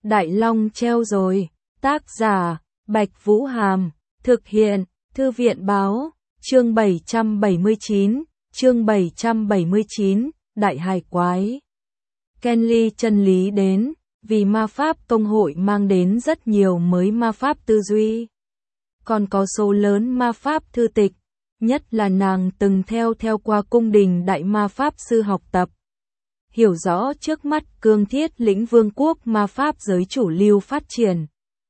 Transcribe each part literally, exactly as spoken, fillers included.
Đại Long treo rồi. Tác giả, Bạch Vũ Hàm. Thực hiện, Thư viện Báo. Chương bảy trăm bảy mươi chín. Chương bảy trăm bảy mươi chín. Đại Hải Quái. Kenly chân lý đến, vì ma pháp công hội mang đến rất nhiều mới ma pháp tư duy. Còn có số lớn ma pháp thư tịch, nhất là nàng từng theo theo qua cung đình đại ma pháp sư học tập. Hiểu rõ trước mắt cương thiết lĩnh vương quốc ma pháp giới chủ lưu phát triển.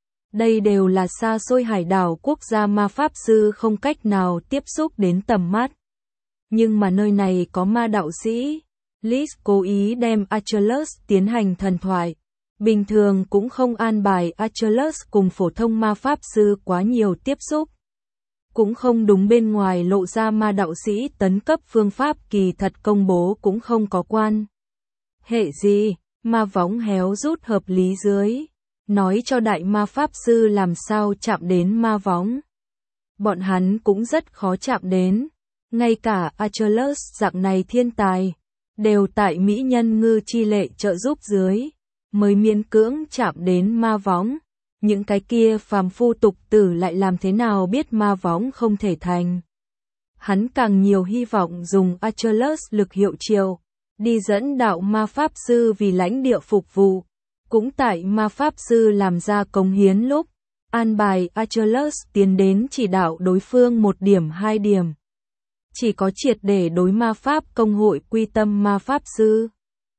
Đây đều là xa xôi hải đảo quốc gia ma pháp sư không cách nào tiếp xúc đến tầm mắt. Nhưng mà nơi này có ma đạo sĩ. Liz cố ý đem Achilles tiến hành thần thoại. Bình thường cũng không an bài Achilles cùng phổ thông ma pháp sư quá nhiều tiếp xúc. Cũng không đúng bên ngoài lộ ra ma đạo sĩ tấn cấp phương pháp kỳ thật công bố cũng không có quan. Hệ gì, ma võng héo rút hợp lý dưới. Nói cho đại ma pháp sư làm sao chạm đến ma võng. Bọn hắn cũng rất khó chạm đến. Ngay cả Achilles dạng này thiên tài, đều tại mỹ nhân ngư chi lệ trợ giúp dưới, mới miễn cưỡng chạm đến ma võng. Những cái kia phàm phu tục tử lại làm thế nào biết ma võng không thể thành. Hắn càng nhiều hy vọng dùng Achilles lực hiệu triệu, đi dẫn đạo ma pháp sư vì lãnh địa phục vụ. Cũng tại ma pháp sư làm ra cống hiến lúc, an bài Achilles tiến đến chỉ đạo đối phương một điểm hai điểm. Chỉ có triệt để đối ma pháp công hội quy tâm ma pháp sư.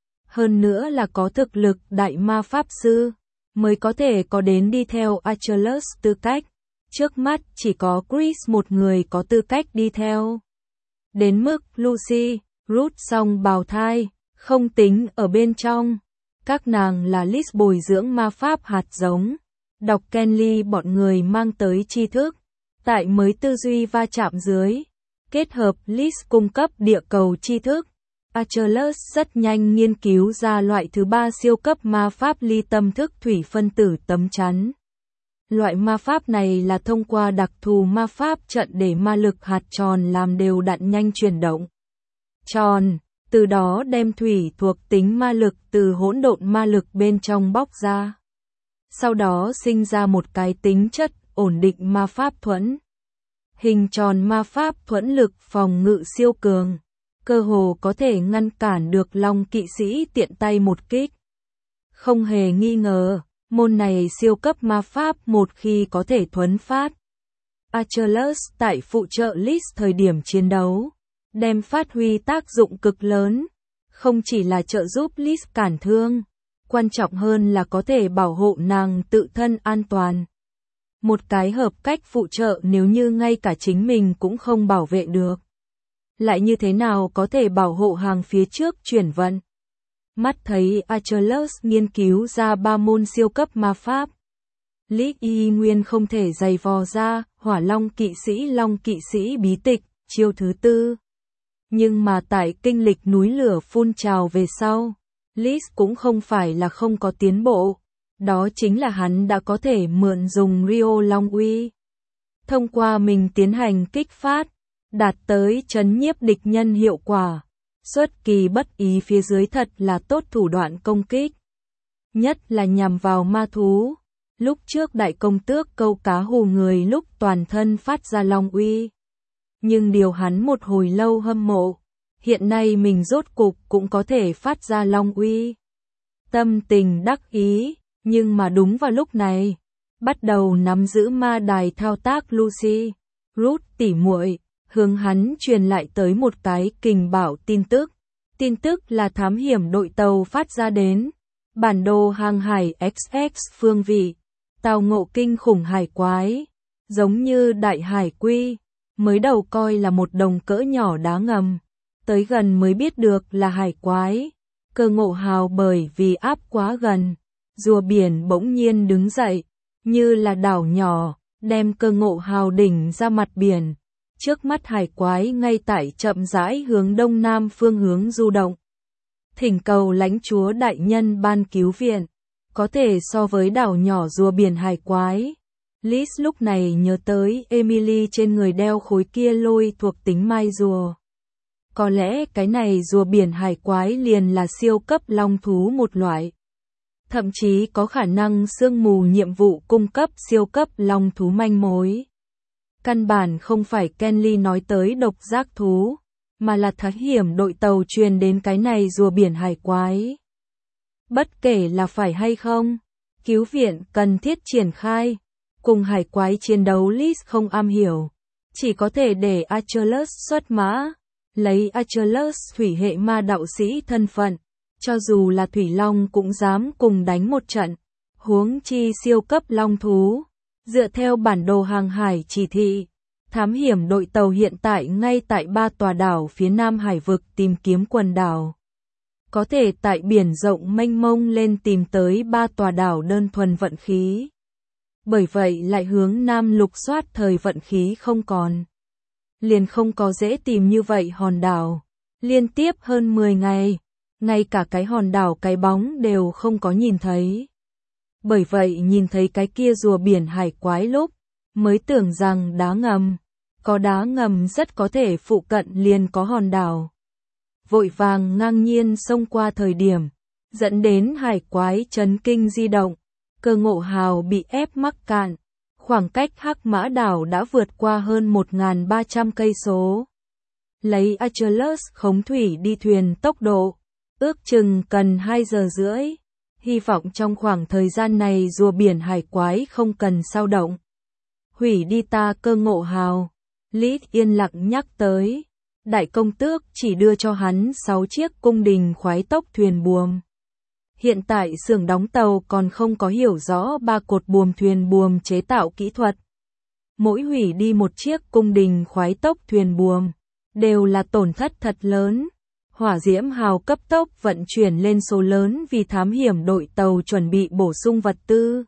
Hơn nữa là có thực lực đại ma pháp sư, mới có thể có đến đi theo Achilles tư cách. Trước mắt chỉ có Chris một người có tư cách đi theo. Đến mức Lucy, Ruth song bào thai, không tính ở bên trong. Các nàng là Liz bồi dưỡng ma pháp hạt giống. Đọc Kenly bọn người mang tới tri thức. Tại mới tư duy va chạm dưới. Kết hợp Liz cung cấp địa cầu tri thức. Achilles rất nhanh nghiên cứu ra loại thứ ba siêu cấp ma pháp ly tâm thức thủy phân tử tấm chắn. Loại ma pháp này là thông qua đặc thù ma pháp trận để ma lực hạt tròn làm đều đặn nhanh chuyển động. Tròn, từ đó đem thủy thuộc tính ma lực từ hỗn độn ma lực bên trong bóc ra. Sau đó sinh ra một cái tính chất ổn định ma pháp thuẫn. Hình tròn ma pháp thuẫn lực phòng ngự siêu cường, cơ hồ có thể ngăn cản được Long kỵ sĩ tiện tay một kích. Không hề nghi ngờ, môn này siêu cấp ma pháp một khi có thể thuấn phát. Achilles tại phụ trợ Liz thời điểm chiến đấu, đem phát huy tác dụng cực lớn, không chỉ là trợ giúp Liz cản thương, quan trọng hơn là có thể bảo hộ nàng tự thân an toàn. Một cái hợp cách phụ trợ nếu như ngay cả chính mình cũng không bảo vệ được. Lại như thế nào có thể bảo hộ hàng phía trước chuyển vận? Mắt thấy Achilles nghiên cứu ra ba môn siêu cấp ma pháp. Liz y nguyên không thể giày vò ra Hỏa Long kỵ sĩ Long kỵ sĩ bí tịch, chiêu thứ tư. Nhưng mà tại kinh lịch núi lửa phun trào về sau, Liz cũng không phải là không có tiến bộ. Đó chính là hắn đã có thể mượn dùng Rio Long uy. Thông qua mình tiến hành kích phát, đạt tới trấn nhiếp địch nhân hiệu quả. Xuất kỳ bất ý phía dưới thật là tốt thủ đoạn công kích. Nhất là nhằm vào ma thú. Lúc trước đại công tước câu cá hù người lúc toàn thân phát ra Long uy. Nhưng điều hắn một hồi lâu hâm mộ. Hiện nay mình rốt cục cũng có thể phát ra Long uy. Tâm tình đắc ý. Nhưng mà đúng vào lúc này, bắt đầu nắm giữ ma đài thao tác Lucy, Ruth tỉ muội, hướng hắn truyền lại tới một cái kình bảo tin tức. Tin tức là thám hiểm đội tàu phát ra đến. Bản đồ hàng hải ích ích phương vị, tàu ngộ kinh khủng hải quái, giống như đại hải quy, mới đầu coi là một đồng cỡ nhỏ đá ngầm, tới gần mới biết được là hải quái. Cơ ngộ hào bởi vì áp quá gần. Rùa biển bỗng nhiên đứng dậy, như là đảo nhỏ, đem cơ ngộ hào đỉnh ra mặt biển. Trước mắt hải quái ngay tại chậm rãi hướng đông nam phương hướng du động. Thỉnh cầu lãnh chúa đại nhân ban cứu viện, có thể so với đảo nhỏ rùa biển hải quái. Liz lúc này nhớ tới Emily trên người đeo khối kia lôi thuộc tính mai rùa. Có lẽ cái này rùa biển hải quái liền là siêu cấp long thú một loại. thậm chí có khả năng sương mù nhiệm vụ cung cấp siêu cấp long thú manh mối. Căn bản không phải Kenly nói tới độc giác thú, mà là thám hiểm đội tàu truyền đến cái này rùa biển hải quái. Bất kể là phải hay không, cứu viện cần thiết triển khai, cùng hải quái chiến đấu Liz không am hiểu, chỉ có thể để Achilles xuất mã, lấy Achilles thủy hệ ma đạo sĩ thân phận, cho dù là thủy long cũng dám cùng đánh một trận, huống chi siêu cấp long thú. Dựa theo bản đồ hàng hải chỉ thị, thám hiểm đội tàu hiện tại ngay tại ba tòa đảo phía nam hải vực tìm kiếm quần đảo. Có thể tại biển rộng mênh mông lên tìm tới ba tòa đảo đơn thuần vận khí. Bởi vậy lại hướng nam lục soát thời vận khí không còn. Liền không có dễ tìm như vậy hòn đảo. Liên tiếp hơn mười ngày, ngay cả cái hòn đảo cái bóng đều không có nhìn thấy. Bởi vậy nhìn thấy cái kia rùa biển hải quái lúc, mới tưởng rằng đá ngầm. Có đá ngầm rất có thể phụ cận liền có hòn đảo. Vội vàng ngang nhiên xông qua thời điểm, dẫn đến hải quái chấn kinh di động, cơ ngộ hào bị ép mắc cạn. Khoảng cách Hắc Mã đảo đã vượt qua hơn một nghìn ba trăm cây số. Lấy Achilles khống thủy đi thuyền tốc độ, ước chừng cần hai giờ rưỡi. Hy vọng trong khoảng thời gian này rùa biển hải quái không cần sao động. Hủy đi ta cơ ngộ hào. Lý yên lặng nhắc tới. Đại công tước chỉ đưa cho hắn sáu chiếc cung đình khoái tốc thuyền buồm. Hiện tại xưởng đóng tàu còn không có hiểu rõ ba cột buồm thuyền buồm chế tạo kỹ thuật. Mỗi hủy đi một chiếc cung đình khoái tốc thuyền buồm, đều là tổn thất thật lớn. Hỏa diễm hào cấp tốc vận chuyển lên số lớn vì thám hiểm đội tàu chuẩn bị bổ sung vật tư.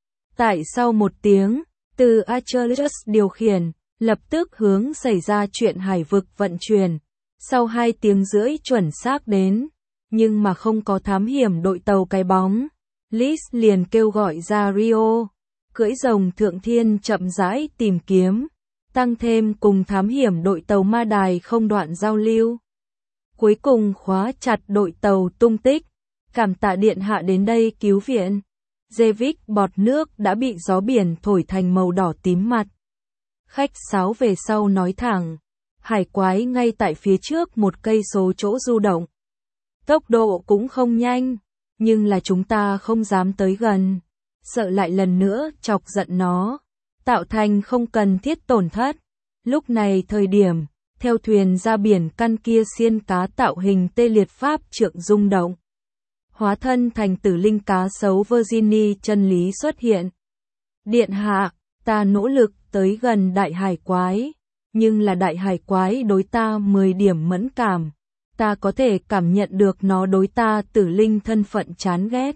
Tại sau một tiếng, từ Achilles điều khiển, lập tức hướng xảy ra chuyện hải vực vận chuyển. Sau hai tiếng rưỡi chuẩn xác đến, nhưng mà không có thám hiểm đội tàu cái bóng. Liz liền kêu gọi ra Rio, cưỡi rồng thượng thiên chậm rãi tìm kiếm, tăng thêm cùng thám hiểm đội tàu ma đài không đoạn giao lưu. Cuối cùng khóa chặt đội tàu tung tích, cảm tạ điện hạ đến đây cứu viện. Jevic bọt nước đã bị gió biển thổi thành màu đỏ tím mặt. Khách sáo về sau nói thẳng, hải quái ngay tại phía trước một cây số chỗ du động. Tốc độ cũng không nhanh, nhưng là chúng ta không dám tới gần, sợ lại lần nữa chọc giận nó, tạo thành không cần thiết tổn thất. Lúc này thời điểm, theo thuyền ra biển căn kia xiên cá tạo hình tê liệt pháp trượng rung động. Hóa thân thành tử linh cá sấu Virginie chân lý xuất hiện. Điện hạ, ta nỗ lực tới gần đại hải quái, nhưng là đại hải quái đối ta mười điểm mẫn cảm. Ta có thể cảm nhận được nó đối ta tử linh thân phận chán ghét.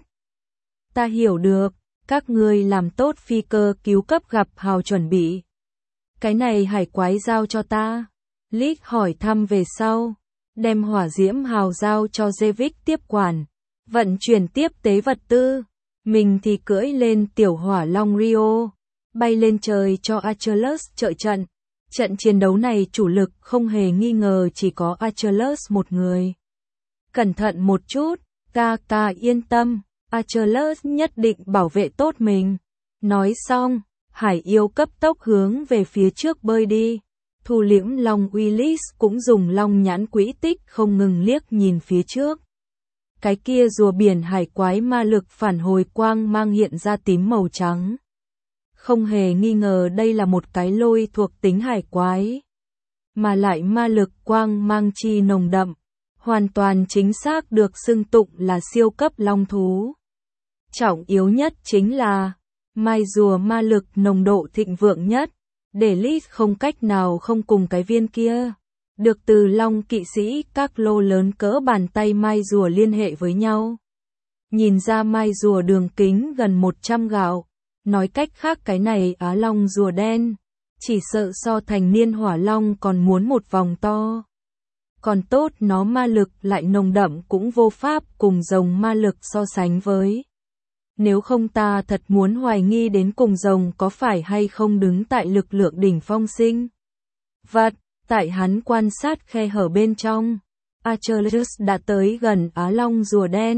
Ta hiểu được, các ngươi làm tốt phi cơ cứu cấp gặp hào chuẩn bị. Cái này hải quái giao cho ta. Liz hỏi thăm về sau, đem hỏa diễm hào giao cho Jevic tiếp quản, vận chuyển tiếp tế vật tư. Mình thì cưỡi lên tiểu hỏa long Rio, bay lên trời cho Achilles trợ trận. Trận chiến đấu này chủ lực không hề nghi ngờ chỉ có Achilles một người. Cẩn thận một chút, ca ca yên tâm, Achilles nhất định bảo vệ tốt mình. Nói xong, hải yêu cấp tốc hướng về phía trước bơi đi. Thu liễm long Willis cũng dùng long nhãn quỹ tích không ngừng liếc nhìn phía trước. Cái kia rùa biển hải quái ma lực phản hồi quang mang hiện ra tím màu trắng. Không hề nghi ngờ đây là một cái lôi thuộc tính hải quái, mà lại ma lực quang mang chi nồng đậm, hoàn toàn chính xác được xưng tụng là siêu cấp long thú. Trọng yếu nhất chính là, mai rùa ma lực nồng độ thịnh vượng nhất, để Liz không cách nào không cùng cái viên kia, được từ long kỵ sĩ các lô lớn cỡ bàn tay mai rùa liên hệ với nhau. Nhìn ra mai rùa đường kính gần một trăm gạo. Nói cách khác cái này Á Long rùa đen, chỉ sợ so thành niên hỏa long còn muốn một vòng to. Còn tốt nó ma lực lại nồng đậm cũng vô pháp cùng rồng ma lực so sánh với. Nếu không ta thật muốn hoài nghi đến cùng rồng có phải hay không đứng tại lực lượng đỉnh phong sinh. Vật, tại hắn quan sát khe hở bên trong, Achilles đã tới gần Á Long rùa đen,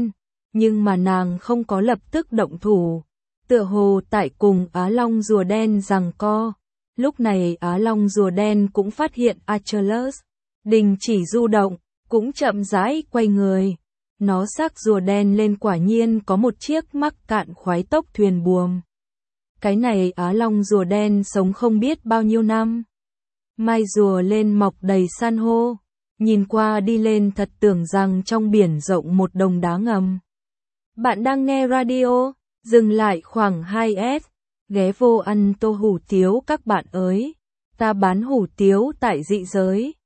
nhưng mà nàng không có lập tức động thủ. Tựa hồ tại cùng Á Long rùa đen giằng co. Lúc này Á Long rùa đen cũng phát hiện Achilles, đình chỉ du động, cũng chậm rãi quay người. Nó xác rùa đen lên quả nhiên có một chiếc mắc cạn khoái tốc thuyền buồm. Cái này Á Long rùa đen sống không biết bao nhiêu năm. Mai rùa lên mọc đầy san hô, nhìn qua đi lên thật tưởng rằng trong biển rộng một đồng đá ngầm. Bạn đang nghe radio, dừng lại khoảng hai phút, ghé vô ăn tô hủ tiếu các bạn ơi. Ta bán hủ tiếu tại dị giới.